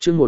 chương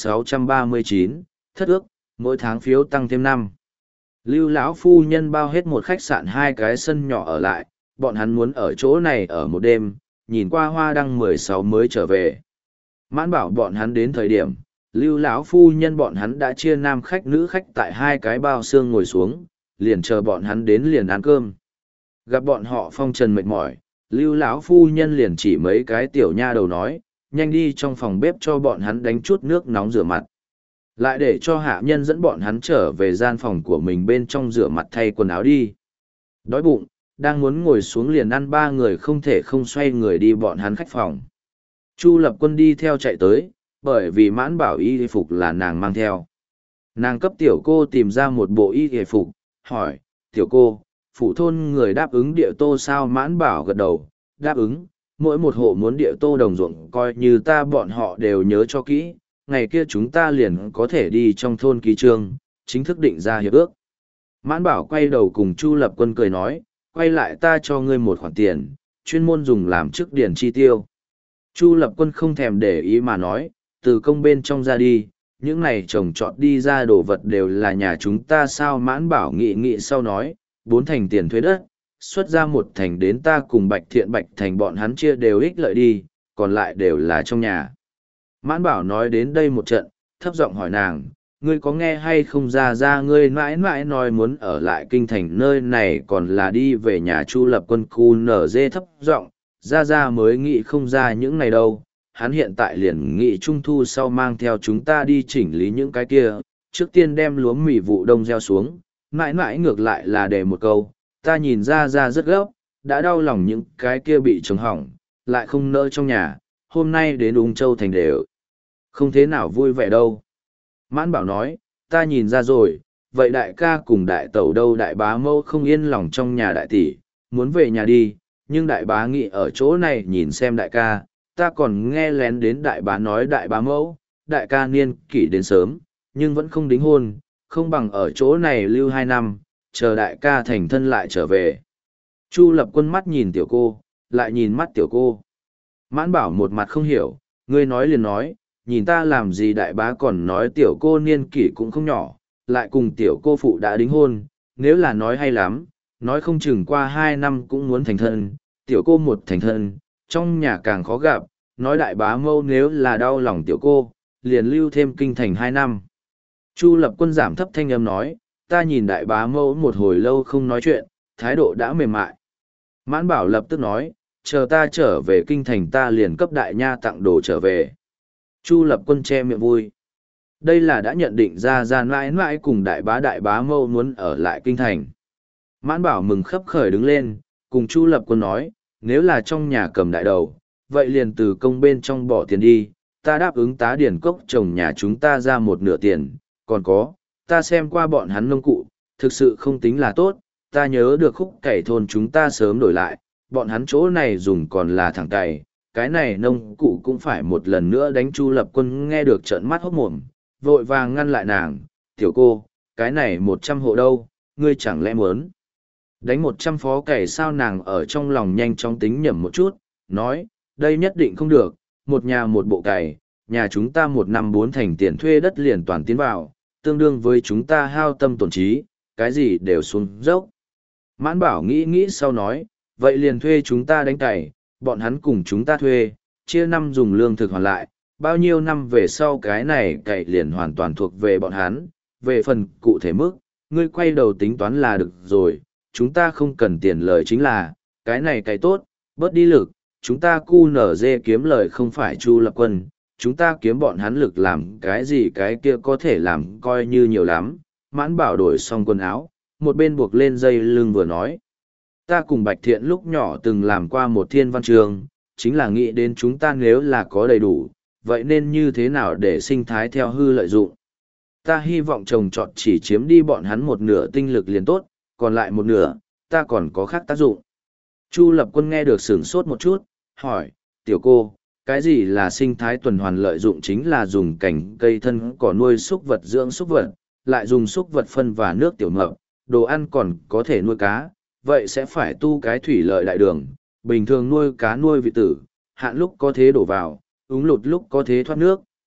1639, thất ước, mỗi tháng phiếu tăng thêm năm. Lưu lão phu nhân bao hết một khách sạn 2 cái sân nhỏ ở lại, bọn hắn muốn ở chỗ này ở một đêm, nhìn qua hoa đăng 16 mới trở về. Mãn bảo bọn hắn đến thời điểm, Lưu lão phu nhân bọn hắn đã chia nam khách nữ khách tại 2 cái bao xương ngồi xuống, liền chờ bọn hắn đến liền ăn cơm. Gặp bọn họ phong trần mệt mỏi, Lưu lão phu nhân liền chỉ mấy cái tiểu nha đầu nói, nhanh đi trong phòng bếp cho bọn hắn đánh chút nước nóng rửa mặt. Lại để cho hạ nhân dẫn bọn hắn trở về gian phòng của mình bên trong rửa mặt thay quần áo đi. Đói bụng, đang muốn ngồi xuống liền ăn 3 người không thể không xoay người đi bọn hắn khách phòng. Chu Lập Quân đi theo chạy tới, bởi vì Mãn Bảo y phục là nàng mang theo. Nàng cấp tiểu cô tìm ra một bộ y phục, hỏi, tiểu cô, phụ thôn người đáp ứng địa tô sao? Mãn Bảo gật đầu, đáp ứng, mỗi một hộ muốn địa tô đồng ruộng coi như ta bọn họ đều nhớ cho kỹ, ngày kia chúng ta liền có thể đi trong thôn ký trương, chính thức định ra hiệp ước. Mãn Bảo quay đầu cùng Chu Lập Quân cười nói, quay lại ta cho ngươi một khoản tiền, chuyên môn dùng làm chức điển chi tiêu. Chu Lập Quân không thèm để ý mà nói, từ công bên trong ra đi, những này trồng trọt đi ra đồ vật đều là nhà chúng ta sao? Mãn Bảo nghị nghị sau nói, 4 thành tiền thuế đất, xuất ra 1 thành đến ta cùng Bạch Thiện Bạch Thành bọn hắn chia đều ích lợi đi, còn lại đều là trong nhà. Mãn Bảo nói đến đây một trận, thấp giọng hỏi nàng, ngươi có nghe hay không? Ra ngươi mãi mãi nói muốn ở lại kinh thành nơi này còn là đi về nhà. Chu Lập Quân cu nở dê thấp giọng, ra mới nghĩ không ra những này đâu, hắn hiện tại liền nghĩ trung thu sau mang theo chúng ta đi chỉnh lý những cái kia, trước tiên đem lúa mì vụ đông gieo xuống, mãi mãi ngược lại là để một câu, ta nhìn ra rất gấp, đã đau lòng những cái kia bị trống hỏng, lại không nỡ trong nhà, hôm nay đến Ung Châu thành đều không thế nào vui vẻ đâu. Mãn Bảo nói, ta nhìn ra rồi, vậy đại ca cùng đại tẩu đâu? Đại bá mẫu không yên lòng trong nhà đại tỷ, muốn về nhà đi, nhưng đại bá nghĩ ở chỗ này nhìn xem đại ca, ta còn nghe lén đến đại bá nói đại bá mẫu, đại ca niên kỷ đến sớm, nhưng vẫn không đính hôn, không bằng ở chỗ này lưu 2 năm, chờ đại ca thành thân lại trở về. Chu Lập Quân mắt nhìn tiểu cô, lại nhìn mắt tiểu cô. Mãn Bảo một mặt không hiểu, ngươi nói liền nói, nhìn ta làm gì? Đại bá còn nói tiểu cô niên kỷ cũng không nhỏ, lại cùng tiểu cô phụ đã đính hôn, nếu là nói hay lắm, nói không chừng qua 2 năm cũng muốn thành thân, tiểu cô một thành thân, trong nhà càng khó gặp, nói đại bá mâu nếu là đau lòng tiểu cô, liền lưu thêm kinh thành 2 năm. Chu Lập Quân giảm thấp thanh âm nói, ta nhìn đại bá mâu một hồi lâu không nói chuyện, thái độ đã mềm mại. Mãn Bảo lập tức nói, chờ ta trở về kinh thành ta liền cấp đại nha tặng đồ trở về. Chu Lập Quân che miệng vui. Đây là đã nhận định ra mãi mãi cùng đại bá mâu muốn ở lại kinh thành. Mãn Bảo mừng khấp khởi đứng lên, cùng Chu Lập Quân nói, nếu là trong nhà cầm đại đầu, vậy liền từ công bên trong bỏ tiền đi, ta đáp ứng tá điển cốc trồng nhà chúng ta ra 1/2 tiền, còn có, ta xem qua bọn hắn nông cụ, thực sự không tính là tốt, ta nhớ được khúc cày thôn chúng ta sớm đổi lại, bọn hắn chỗ này dùng còn là thẳng cày, cái này nông cụ cũng phải một lần nữa đánh. Chu Lập Quân nghe được trợn mắt hốt mồm, vội vàng ngăn lại nàng, tiểu cô, cái này 100 hộ đâu, ngươi chẳng lẽ muốn đánh 100 phó cày sao? Nàng ở trong lòng nhanh chóng tính nhẩm một chút, nói, đây nhất định không được, một nhà một bộ cày, nhà chúng ta 1 năm 4 thành tiền thuê đất liền toàn tiến vào, tương đương với chúng ta hao tâm tổn trí, cái gì đều xuống dốc. Mãn Bảo nghĩ sau nói, vậy liền thuê chúng ta đánh cày, bọn hắn cùng chúng ta thuê, chia năm dùng lương thực hoàn lại, bao nhiêu năm về sau cái này cày liền hoàn toàn thuộc về bọn hắn, về phần cụ thể mức, ngươi quay đầu tính toán là được rồi, chúng ta không cần tiền lời chính là, cái này cày tốt, bớt đi lực, chúng ta cu nở dê kiếm lời không phải Chu Lập Quân, chúng ta kiếm bọn hắn lực làm cái gì cái kia có thể làm coi như nhiều lắm. Mãn Bảo đổi xong quần áo, một bên buộc lên dây lưng vừa nói, ta cùng Bạch Thiện lúc nhỏ từng làm qua một thiên văn trường, chính là nghĩ đến chúng ta nếu là có đầy đủ, vậy nên như thế nào để sinh thái theo hư lợi dụng. Ta hy vọng trồng trọt chỉ chiếm đi bọn hắn 1/2 tinh lực liền tốt, còn lại 1/2, ta còn có khác tác dụng. Chu Lập Quân nghe được sửng sốt một chút, hỏi, tiểu cô, cái gì là sinh thái tuần hoàn? Lợi dụng chính là dùng cành cây thân cỏ nuôi súc vật dưỡng súc vật, lại dùng súc vật phân và nước tiểu mập, đồ ăn còn có thể nuôi cá, vậy sẽ phải tu cái thủy lợi đại đường, bình thường nuôi cá nuôi vị tử, hạn lúc có thế đổ vào, úng lụt lúc có thế thoát nước,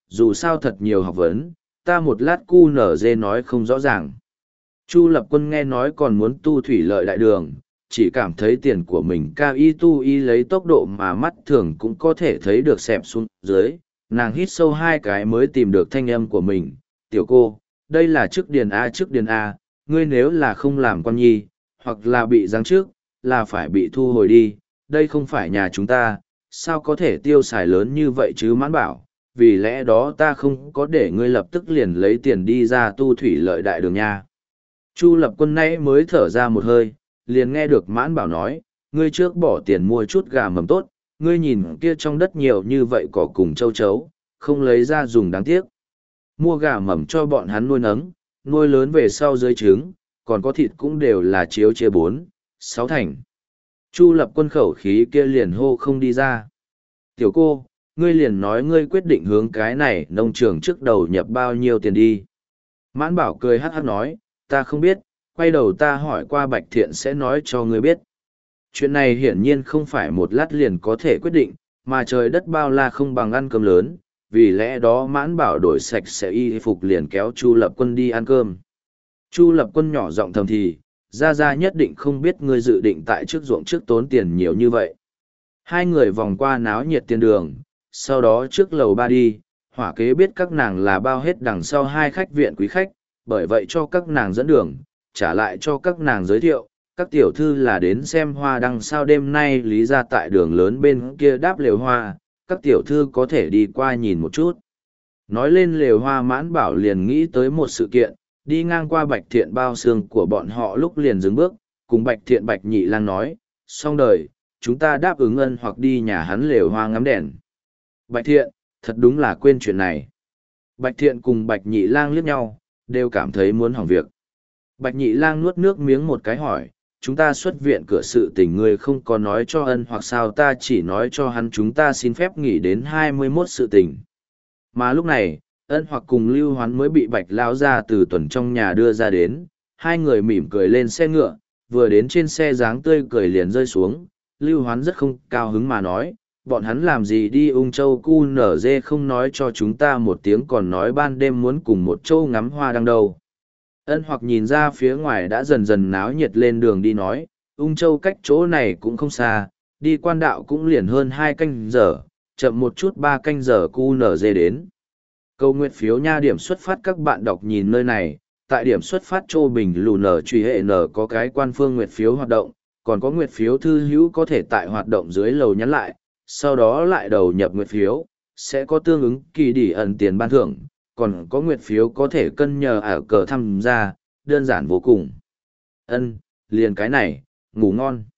dù sao thật nhiều học vấn, ta một lát cu nở dê nói không rõ ràng. Chu Lập Quân nghe nói còn muốn tu thủy lợi đại đường, chỉ cảm thấy tiền của mình cao y tu y lấy tốc độ mà mắt thường cũng có thể thấy được xẹp xuống dưới. Nàng hít sâu hai cái mới tìm được thanh âm của mình. Tiểu cô, đây là chức điền A, chức điền A, ngươi nếu là không làm con nhi, hoặc là bị giáng trước, là phải bị thu hồi đi, đây không phải nhà chúng ta, sao có thể tiêu xài lớn như vậy chứ Mãn bảo, vì lẽ đó ta không có để ngươi lập tức liền lấy tiền đi ra tu thủy lợi đại đường nha. Chu Lập Quân nãy mới thở ra một hơi, liền nghe được Mãn bảo nói, ngươi trước bỏ tiền mua chút gà mầm tốt, ngươi nhìn kia trong đất nhiều như vậy cỏ cùng châu chấu, không lấy ra dùng đáng tiếc. Mua gà mầm cho bọn hắn nuôi nấng, nuôi lớn về sau dưới trứng, còn có thịt cũng đều là chiếu chia 4, 6 thành. Chu Lập Quân khẩu khí kia liền hô không đi ra. Tiểu cô, ngươi liền nói ngươi quyết định hướng cái này nông trường trước đầu nhập bao nhiêu tiền đi. Mãn bảo cười hắc hắc nói, ta không biết, quay đầu ta hỏi qua Bạch Thiện sẽ nói cho ngươi biết. Chuyện này hiển nhiên không phải một lát liền có thể quyết định, mà trời đất bao la không bằng ăn cơm lớn, vì lẽ đó Mãn bảo đổi sạch sẽ y phục liền kéo Chu Lập Quân đi ăn cơm. Chu Lập Quân nhỏ giọng thầm thì, ra nhất định không biết ngươi dự định tại trước ruộng trước tốn tiền nhiều như vậy. Hai người vòng qua náo nhiệt tiền đường, sau đó trước lầu ba đi, hỏa kế biết các nàng là bao hết đằng sau hai khách viện quý khách, bởi vậy cho các nàng dẫn đường, trả lại cho các nàng giới thiệu, các tiểu thư là đến xem hoa đằng sau đêm nay lý ra tại đường lớn bên kia đáp lều hoa, các tiểu thư có thể đi qua nhìn một chút. Nói lên lều hoa Mãn bảo liền nghĩ tới một sự kiện, đi ngang qua Bạch Thiện bao xương của bọn họ lúc liền dừng bước, cùng Bạch Thiện Bạch Nhị Lang nói, xong đời, chúng ta đáp ứng ân hoặc đi nhà hắn lều hoa ngắm đèn. Bạch Thiện, thật đúng là quên chuyện này. Bạch Thiện cùng Bạch Nhị Lang liếc nhau, đều cảm thấy muốn hỏng việc. Bạch Nhị Lang nuốt nước miếng một cái hỏi, chúng ta xuất viện cửa sự tình ngươi không có nói cho ân hoặc sao ta chỉ nói cho hắn chúng ta xin phép nghỉ đến 21 sự tình. Mà lúc này, ân hoặc cùng Lưu Hoán mới bị Bạch Lão ra từ tuần trong nhà đưa ra đến, hai người mỉm cười lên xe ngựa, vừa đến trên xe dáng tươi cười liền rơi xuống, Lưu Hoán rất không cao hứng mà nói, bọn hắn làm gì đi Ung Châu cu nở dê không nói cho chúng ta một tiếng còn nói ban đêm muốn cùng một châu ngắm hoa đăng đâu. Ân hoặc nhìn ra phía ngoài đã dần dần náo nhiệt lên đường đi nói, Ung Châu cách chỗ này cũng không xa, đi quan đạo cũng liền hơn 2 canh giờ, chậm một chút 3 canh giờ cu nở dê đến. Câu nguyện phiếu nha điểm xuất phát các bạn đọc nhìn nơi này, tại điểm xuất phát Châu Bình lù nở truy hệ nở có cái quan phương nguyệt phiếu hoạt động, còn có nguyệt phiếu thư hữu có thể tại hoạt động dưới lầu nhắn lại, sau đó lại đầu nhập nguyệt phiếu, sẽ có tương ứng kỳ đỉ ẩn tiền ban thưởng, còn có nguyệt phiếu có thể cân nhờ ở cờ tham gia, đơn giản vô cùng. Ân, liền cái này, ngủ ngon.